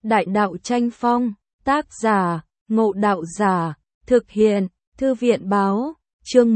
Đại đạo tranh phong, tác giả, Ngộ Đạo Giả, thực hiện, Thư viện báo, chương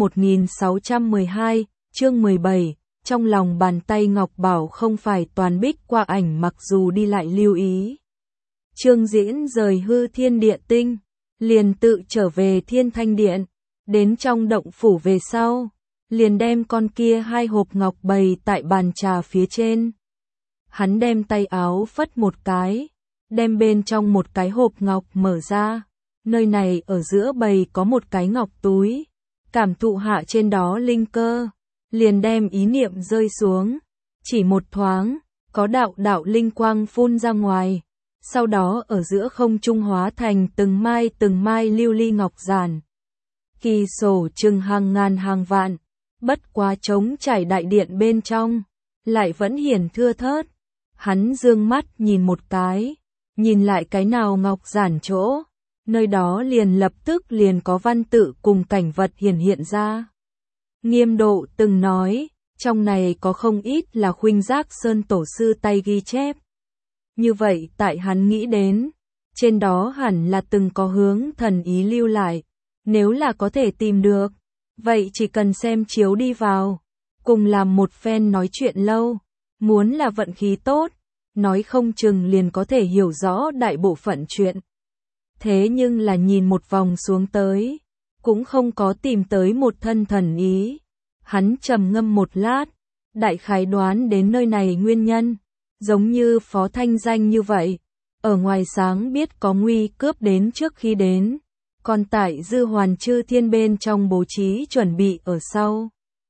1612, chương 17, trong lòng bàn tay Ngọc Bảo không phải toàn bích qua ảnh mặc dù đi lại lưu ý. Trương Diễn rời Hư Thiên Địa Tinh, liền tự trở về Thiên Thanh Điện, đến trong động phủ về sau, liền đem con kia hai hộp ngọc bày tại bàn trà phía trên. Hắn đem tay áo phất một cái, đem bên trong một cái hộp ngọc mở ra, nơi này ở giữa bày có một cái ngọc túi, cảm thụ hạ trên đó linh cơ, liền đem ý niệm rơi xuống, chỉ một thoáng, có đạo đạo linh quang phun ra ngoài, sau đó ở giữa không trung hóa thành từng mai lưu ly ngọc giản. Kỳ sổ chừng hàng ngàn hàng vạn, bất quá trống trải đại điện bên trong, lại vẫn hiển thưa thớt. Hắn dương mắt nhìn một cái, nhìn lại cái nào ngọc giản chỗ, nơi đó liền lập tức liền có văn tự cùng cảnh vật hiện ra. Nghiêm Độ từng nói, trong này có không ít là Khuynh Giác Sơn tổ sư tay ghi chép. Như vậy tại hắn nghĩ đến, trên đó hẳn là từng có hướng thần ý lưu lại, nếu là có thể tìm được, vậy chỉ cần xem chiếu đi vào, cùng làm một phen nói chuyện lâu, muốn là vận khí tốt, nói không chừng liền có thể hiểu rõ đại bộ phận chuyện. Thế nhưng là nhìn một vòng xuống tới, cũng không có tìm tới một thân thần ý. Hắn trầm ngâm một lát, đại khái đoán đến nơi này nguyên nhân, giống như Phó Thanh Danh như vậy, ở ngoài sáng biết có nguy cướp đến trước khi đến, còn tại Dư Hoàn Chư Thiên bên trong bố trí chuẩn bị ở sau.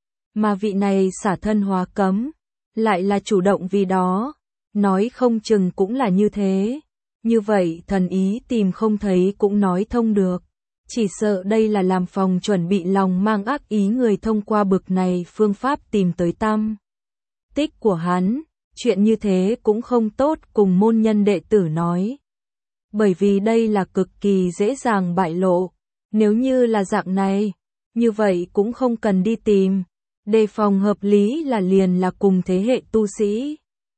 Mà vị này xả thân hóa cấm, lại là chủ động vì đó, nói không chừng cũng là như thế. Như vậy thần ý tìm không thấy cũng nói thông được. Chỉ sợ đây là làm phòng chuẩn bị lòng mang ác ý người thông qua bực này phương pháp tìm tới tâm tích của hắn. Chuyện như thế cũng không tốt cùng môn nhân đệ tử nói. Bởi vì đây là cực kỳ dễ dàng bại lộ. Nếu như là dạng này, như vậy cũng không cần đi tìm. Đề phòng hợp lý là liền là cùng thế hệ tu sĩ.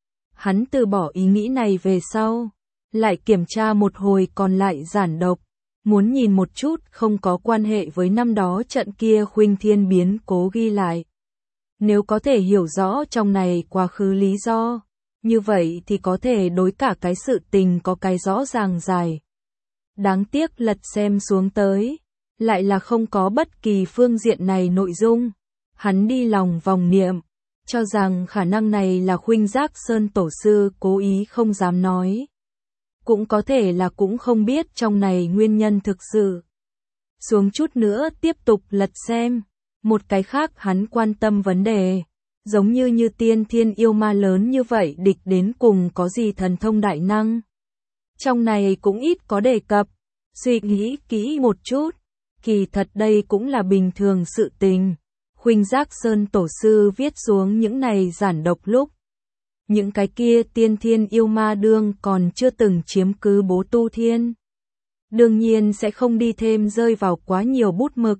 Hắn từ bỏ ý nghĩ này về sau, lại kiểm tra một hồi còn lại giản độc, muốn nhìn một chút không có quan hệ với năm đó trận kia Khuynh Thiên biến cố ghi lại. Nếu có thể hiểu rõ trong này quá khứ lý do, như vậy thì có thể đối cả cái sự tình có cái rõ ràng dài. Đáng tiếc lật xem xuống tới, lại là không có bất kỳ phương diện này nội dung. Hắn đi lòng vòng niệm, cho rằng khả năng này là Khuynh Giác Sơn tổ sư cố ý không dám nói. Cũng có thể là cũng không biết trong này nguyên nhân thực sự. Xuống chút nữa tiếp tục lật xem, một cái khác hắn quan tâm vấn đề, giống như tiên thiên yêu ma lớn như vậy địch đến cùng có gì thần thông đại năng. Trong này cũng ít có đề cập, suy nghĩ kỹ một chút, kỳ thật đây cũng là bình thường sự tình. Khuynh Giác Sơn tổ sư viết xuống những này giản độc lúc, những cái kia tiên thiên yêu ma đương còn chưa từng chiếm cứ Bố Tu Thiên. Đương nhiên sẽ không đi thêm rơi vào quá nhiều bút mực.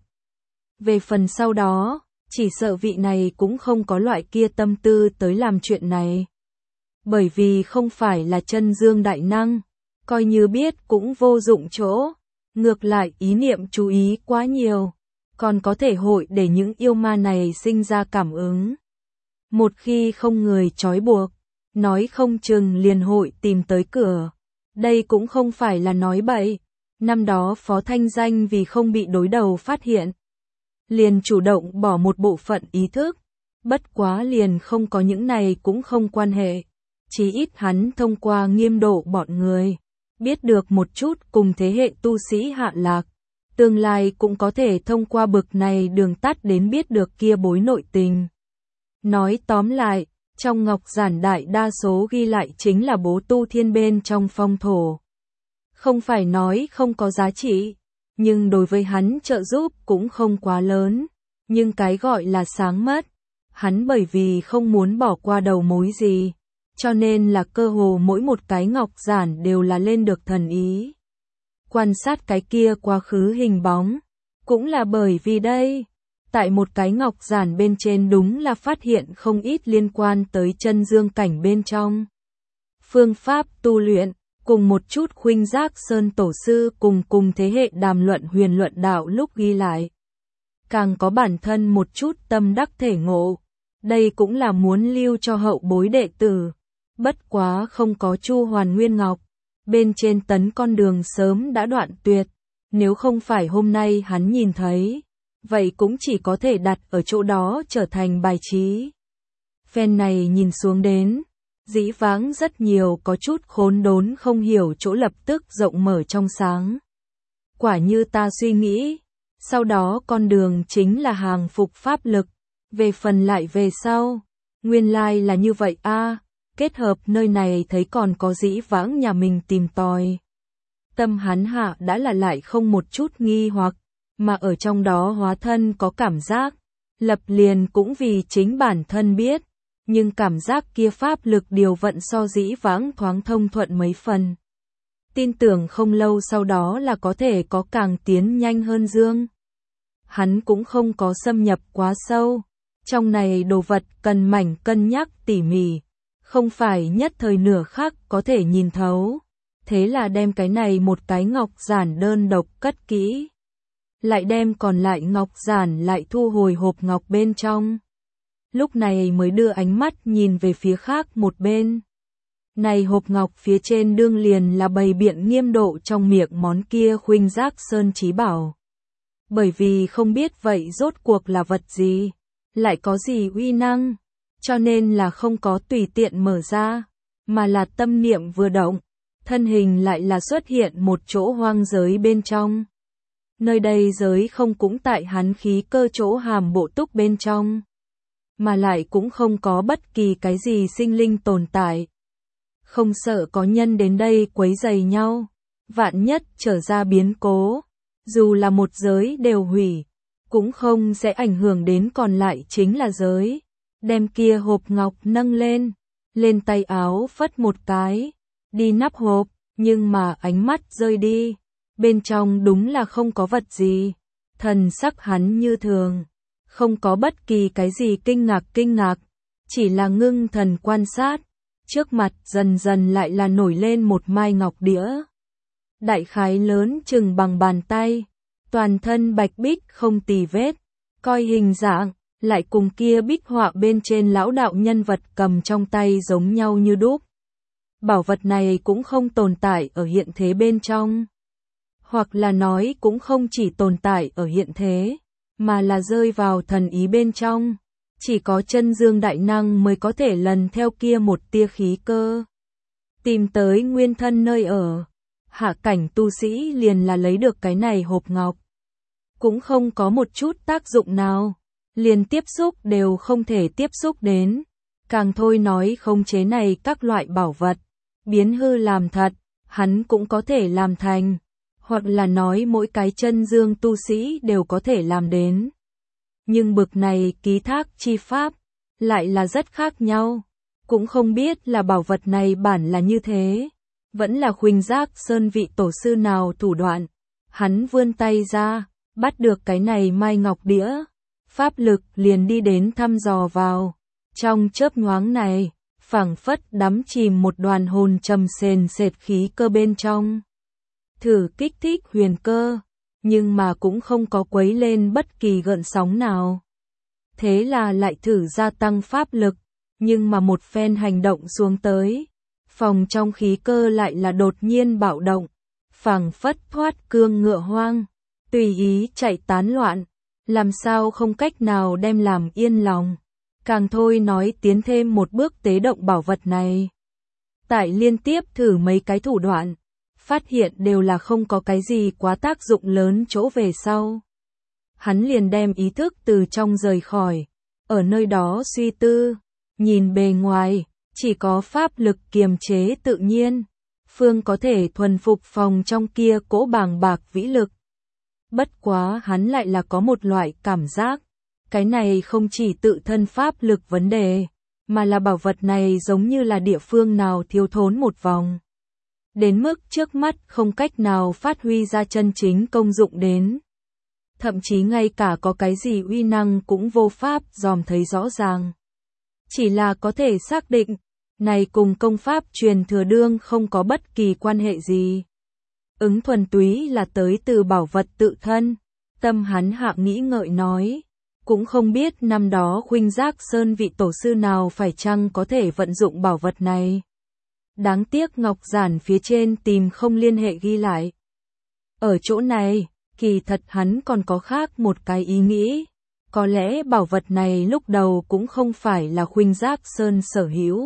Về phần sau đó, chỉ sợ vị này cũng không có loại kia tâm tư tới làm chuyện này. Bởi vì không phải là chân dương đại năng, coi như biết cũng vô dụng chỗ, ngược lại ý niệm chú ý quá nhiều, còn có thể hội để những yêu ma này sinh ra cảm ứng. Một khi không người trói buộc, nói không chừng liền hội tìm tới cửa. Đây cũng không phải là nói bậy. Năm đó Phó Thanh Danh vì không bị đối đầu phát hiện, liền chủ động bỏ một bộ phận ý thức. Bất quá liền không có những này cũng không quan hệ. Chỉ ít hắn thông qua Nghiêm Độ bọn người, biết được một chút cùng thế hệ tu sĩ hạ lạc. Tương lai cũng có thể thông qua bực này đường tắt đến biết được kia bối nội tình. Nói tóm lại, trong ngọc giản đại đa số ghi lại chính là Bố Tu Thiên bên trong phong thổ. Không phải nói không có giá trị, nhưng đối với hắn trợ giúp cũng không quá lớn. Nhưng cái gọi là sáng mất, hắn bởi vì không muốn bỏ qua đầu mối gì, cho nên là cơ hồ mỗi một cái ngọc giản đều là lên được thần ý. Quan sát cái kia quá khứ hình bóng, cũng là bởi vì đây. Tại một cái ngọc giản bên trên đúng là phát hiện không ít liên quan tới chân dương cảnh bên trong. Phương pháp tu luyện, cùng một chút Khuynh Giác Sơn tổ sư cùng thế hệ đàm luận huyền luận đạo lúc ghi lại. Càng có bản thân một chút tâm đắc thể ngộ, đây cũng là muốn lưu cho hậu bối đệ tử. Bất quá không có Chu Hoàn Nguyên Ngọc, bên trên tấn con đường sớm đã đoạn tuyệt, nếu không phải hôm nay hắn nhìn thấy, vậy cũng chỉ có thể đặt ở chỗ đó trở thành bài trí. Phen này nhìn xuống đến, dĩ vãng rất nhiều có chút khốn đốn không hiểu chỗ lập tức rộng mở trong sáng. Quả như ta suy nghĩ, sau đó con đường chính là hàng phục pháp lực, về phần lại về sau, nguyên lai là như vậy a. Kết hợp nơi này thấy còn có dĩ vãng nhà mình tìm tòi. Tâm hắn hạ đã là lại không một chút nghi hoặc, mà ở trong đó hóa thân có cảm giác, lập liền cũng vì chính bản thân biết, nhưng cảm giác kia pháp lực điều vận so dĩ vãng thoáng thông thuận mấy phần. Tin tưởng không lâu sau đó là có thể có càng tiến nhanh hơn dương. Hắn cũng không có xâm nhập quá sâu, trong này đồ vật cần mảnh cân nhắc tỉ mỉ, không phải nhất thời nửa khắc có thể nhìn thấu. Thế là đem cái này một cái ngọc giản đơn độc cất kỹ, lại đem còn lại ngọc giản lại thu hồi hộp ngọc bên trong. Lúc này mới đưa ánh mắt nhìn về phía khác một bên. Này hộp ngọc phía trên đương liền là bày biện nghiêm độ trong miệng món kia Khuynh Giác Sơn trí bảo. Bởi vì không biết vậy rốt cuộc là vật gì, lại có gì uy năng, cho nên là không có tùy tiện mở ra, mà là tâm niệm vừa động, thân hình lại là xuất hiện một chỗ hoang giới bên trong. Nơi đây giới không cũng tại hắn khí cơ chỗ hàm bộ túc bên trong, mà lại cũng không có bất kỳ cái gì sinh linh tồn tại. Không sợ có nhân đến đây quấy rầy nhau, vạn nhất trở ra biến cố, dù là một giới đều hủy, cũng không sẽ ảnh hưởng đến còn lại chính là giới. Đem kia hộp ngọc nâng lên, lên tay áo phất một cái, đi nắp hộp, nhưng mà ánh mắt rơi đi, bên trong đúng là không có vật gì. Thần sắc hắn như thường, không có bất kỳ cái gì kinh ngạc, chỉ là ngưng thần quan sát, trước mặt dần dần lại là nổi lên một mai ngọc đĩa. Đại khái lớn chừng bằng bàn tay, toàn thân bạch bích không tì vết, coi hình dạng, lại cùng kia bích họa bên trên lão đạo nhân vật cầm trong tay giống nhau như đúc. Bảo vật này cũng không tồn tại ở hiện thế bên trong, hoặc là nói cũng không chỉ tồn tại ở hiện thế, mà là rơi vào thần ý bên trong. Chỉ có chân dương đại năng mới có thể lần theo kia một tia khí cơ, tìm tới nguyên thân nơi ở. Hạ cảnh tu sĩ liền là lấy được cái này hộp ngọc, cũng không có một chút tác dụng nào, liền tiếp xúc đều không thể tiếp xúc đến, càng thôi nói khống chế này các loại bảo vật, biến hư làm thật, hắn cũng có thể làm thành, hoặc là nói mỗi cái chân dương tu sĩ đều có thể làm đến. Nhưng bực này ký thác chi pháp, lại là rất khác nhau, cũng không biết là bảo vật này bản là như thế, vẫn là Khuynh Giác Sơn vị tổ sư nào thủ đoạn. Hắn vươn tay ra, bắt được cái này mai ngọc đĩa, pháp lực liền đi đến thăm dò vào. Trong chớp nhoáng này, phảng phất đắm chìm một đoàn hồn trầm sền sệt khí cơ bên trong. Thử kích thích huyền cơ, nhưng mà cũng không có quấy lên bất kỳ gợn sóng nào. Thế là lại thử gia tăng pháp lực, nhưng mà một phen hành động xuống tới, phòng trong khí cơ lại là đột nhiên bạo động, phảng phất thoát cương ngựa hoang, tùy ý chạy tán loạn, làm sao không cách nào đem làm yên lòng. Càng thôi nói tiến thêm một bước tế động bảo vật này. Tại liên tiếp thử mấy cái thủ đoạn, phát hiện đều là không có cái gì quá tác dụng lớn chỗ về sau. Hắn liền đem ý thức từ trong rời khỏi, ở nơi đó suy tư, nhìn bề ngoài, chỉ có pháp lực kiềm chế tự nhiên, phương có thể thuần phục phòng trong kia cỗ bàng bạc vĩ lực. Bất quá hắn lại là có một loại cảm giác, cái này không chỉ tự thân pháp lực vấn đề, mà là bảo vật này giống như là địa phương nào thiếu thốn một vòng. Đến mức trước mắt không cách nào phát huy ra chân chính công dụng đến. Thậm chí ngay cả có cái gì uy năng cũng vô pháp dòm thấy rõ ràng. Chỉ là có thể xác định, này cùng công pháp truyền thừa đương không có bất kỳ quan hệ gì. Ứng thuần túy là tới từ bảo vật tự thân. Tâm hắn hạ nghĩ ngợi nói, cũng không biết năm đó Khuynh Giác Sơn vị tổ sư nào phải chăng có thể vận dụng bảo vật này. Đáng tiếc ngọc giản phía trên tìm không liên hệ ghi lại. Ở chỗ này, kỳ thật hắn còn có khác một cái ý nghĩ. Có lẽ bảo vật này lúc đầu cũng không phải là Khuynh Giác Sơn sở hữu,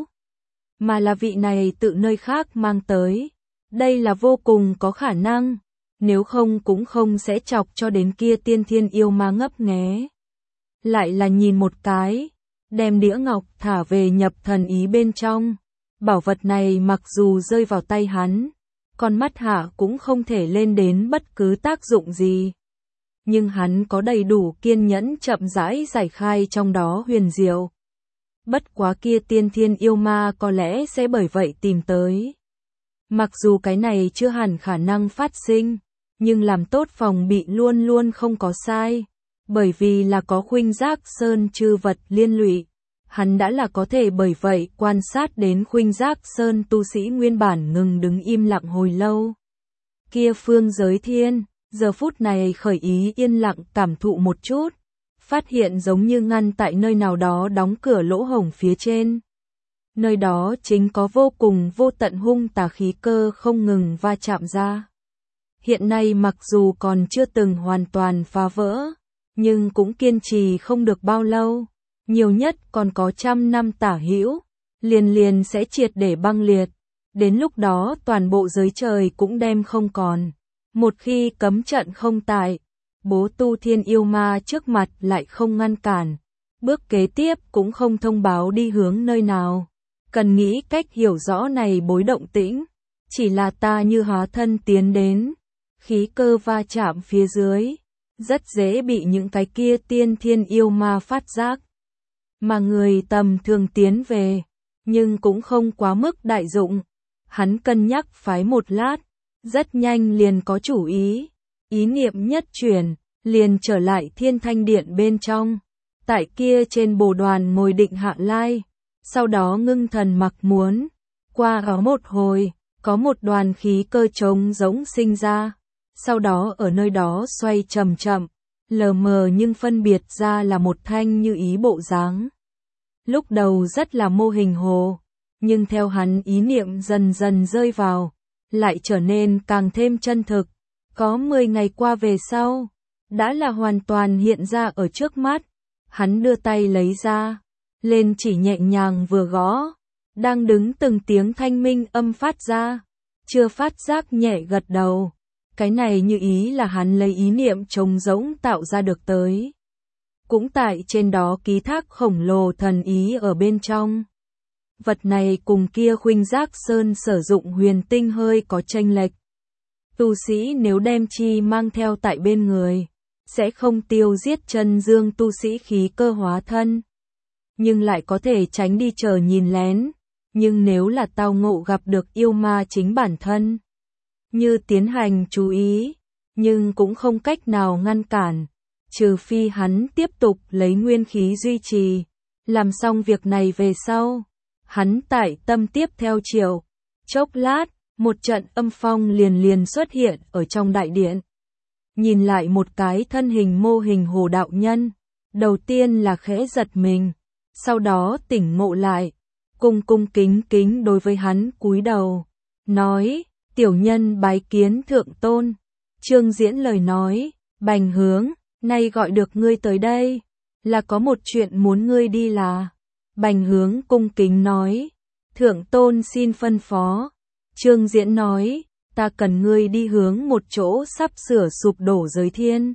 mà là vị này tự nơi khác mang tới. Đây là vô cùng có khả năng, nếu không cũng không sẽ chọc cho đến kia tiên thiên yêu ma ngấp nghé. Lại là nhìn một cái, đem đĩa ngọc thả về nhập thần ý bên trong. Bảo vật này mặc dù rơi vào tay hắn, con mắt hạ cũng không thể lên đến bất cứ tác dụng gì. Nhưng hắn có đầy đủ kiên nhẫn chậm rãi giải khai trong đó huyền diệu. Bất quá kia tiên thiên yêu ma có lẽ sẽ bởi vậy tìm tới. Mặc dù cái này chưa hẳn khả năng phát sinh, nhưng làm tốt phòng bị luôn luôn không có sai. Bởi vì là có Khuynh Giác Sơn chư vật liên lụy, hắn đã là có thể bởi vậy quan sát đến Khuynh Giác Sơn tu sĩ nguyên bản ngừng đứng im lặng hồi lâu. Kia phương giới thiên, giờ phút này khởi ý yên lặng cảm thụ một chút, phát hiện giống như ngăn tại nơi nào đó đóng cửa lỗ hổng phía trên. Nơi đó chính có vô cùng vô tận hung tà khí cơ không ngừng va chạm ra. Hiện nay mặc dù còn chưa từng hoàn toàn phá vỡ, nhưng cũng kiên trì không được bao lâu, nhiều nhất còn có 100 năm tả hữu, liền sẽ triệt để băng liệt. Đến lúc đó toàn bộ giới trời cũng đem không còn. Một khi cấm trận không tại, bố tu thiên yêu ma trước mặt lại không ngăn cản, bước kế tiếp cũng không thông báo đi hướng nơi nào. Cần nghĩ cách hiểu rõ này bối động tĩnh, chỉ là ta như hóa thân tiến đến, khí cơ va chạm phía dưới, rất dễ bị những cái kia tiên thiên yêu ma phát giác. Mà người tầm thường tiến về, nhưng cũng không quá mức đại dụng. Hắn cân nhắc phái một lát, rất nhanh liền có chủ ý. Ý niệm nhất chuyển, liền trở lại Thiên Thanh Điện bên trong. Tại kia trên bồ đoàn ngồi định hạ lai, sau đó ngưng thần mặc muốn. Qua ở một hồi, có một đoàn khí cơ trống giống sinh ra. Sau đó ở nơi đó xoay chậm chậm, lờ mờ nhưng phân biệt ra là một thanh như ý bộ dáng. Lúc đầu rất là mô hình hồ, nhưng theo hắn ý niệm dần dần rơi vào, lại trở nên càng thêm chân thực. Có 10 ngày qua về sau, đã là hoàn toàn hiện ra ở trước mắt. Hắn đưa tay lấy ra, lên chỉ nhẹ nhàng vừa gõ, đang đứng từng tiếng thanh minh âm phát ra, chưa phát giác nhẹ gật đầu. Cái này như ý là hắn lấy ý niệm trống rỗng tạo ra được tới. Cũng tại trên đó ký thác khổng lồ thần ý ở bên trong. Vật này cùng kia Khuynh Giác Sơn sử dụng huyền tinh hơi có chênh lệch. Tu sĩ nếu đem chi mang theo tại bên người, sẽ không tiêu giết chân dương tu sĩ khí cơ hóa thân, nhưng lại có thể tránh đi chờ nhìn lén. Nhưng nếu là tao ngộ gặp được yêu ma chính bản thân, như tiến hành chú ý, nhưng cũng không cách nào ngăn cản, trừ phi hắn tiếp tục lấy nguyên khí duy trì. Làm xong việc này về sau, hắn tại tâm tiếp theo chiều. Chốc lát, một trận âm phong liền xuất hiện ở trong đại điện. Nhìn lại một cái thân hình mô hình hồ đạo nhân, đầu tiên là khẽ giật mình, sau đó tỉnh ngộ lại, cung kính đối với hắn cúi đầu, nói: "Tiểu nhân bái kiến thượng tôn." Trương Diễn lời nói: "Bành Hướng, nay gọi được ngươi tới đây, là có một chuyện muốn ngươi đi là." Bành Hướng cung kính nói: "Thượng tôn xin phân phó." Trương Diễn nói: "Ta cần ngươi đi hướng một chỗ sắp sửa sụp đổ giới thiên.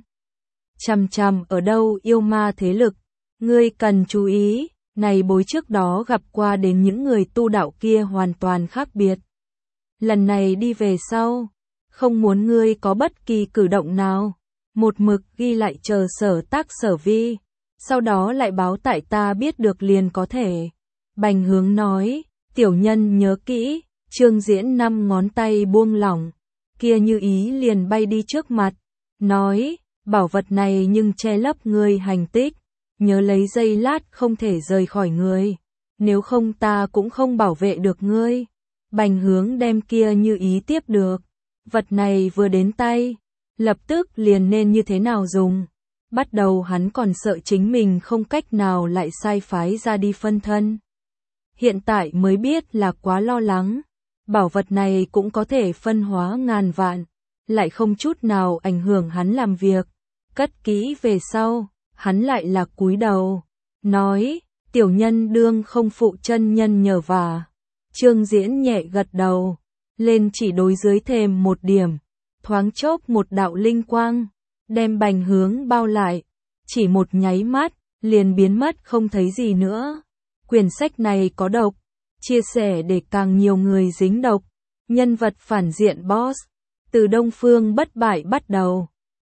Chằm ở đâu yêu ma thế lực, ngươi cần chú ý, này bối trước đó gặp qua đến những người tu đạo kia hoàn toàn khác biệt. Lần này đi về sau, không muốn ngươi có bất kỳ cử động nào, một mực ghi lại chờ sở tác sở vi, sau đó lại báo tại ta biết được liền có thể." Bành Hướng nói: "Tiểu nhân nhớ kỹ." Trương Diễn 5 ngón tay buông lỏng, kia như ý liền bay đi trước mặt, nói: "Bảo vật này nhưng che lấp ngươi hành tích, nhớ lấy giây lát không thể rời khỏi người. nếu không ta cũng không bảo vệ được ngươi. Bành Hướng đem kia như ý tiếp được, vật này vừa đến tay, lập tức liền nên như thế nào dùng. Bắt đầu hắn còn sợ chính mình không cách nào lại sai phái ra đi phân thân. Hiện tại mới biết là quá lo lắng, bảo vật này cũng có thể phân hóa ngàn vạn, lại không chút nào ảnh hưởng hắn làm việc. Cất kỹ về sau, hắn lại là cúi đầu, nói, tiểu nhân đương không phụ chân nhân nhờ vả. Trương Diễn nhẹ gật đầu, lên chỉ đối dưới thềm một điểm, thoáng chốc một đạo linh quang, đem Bành Hướng bao lại, chỉ một nháy mắt, liền biến mất không thấy gì nữa. Quyển sách này có độc, chia sẻ để càng nhiều người dính độc. Nhân vật phản diện boss, từ Đông Phương Bất Bại bắt đầu.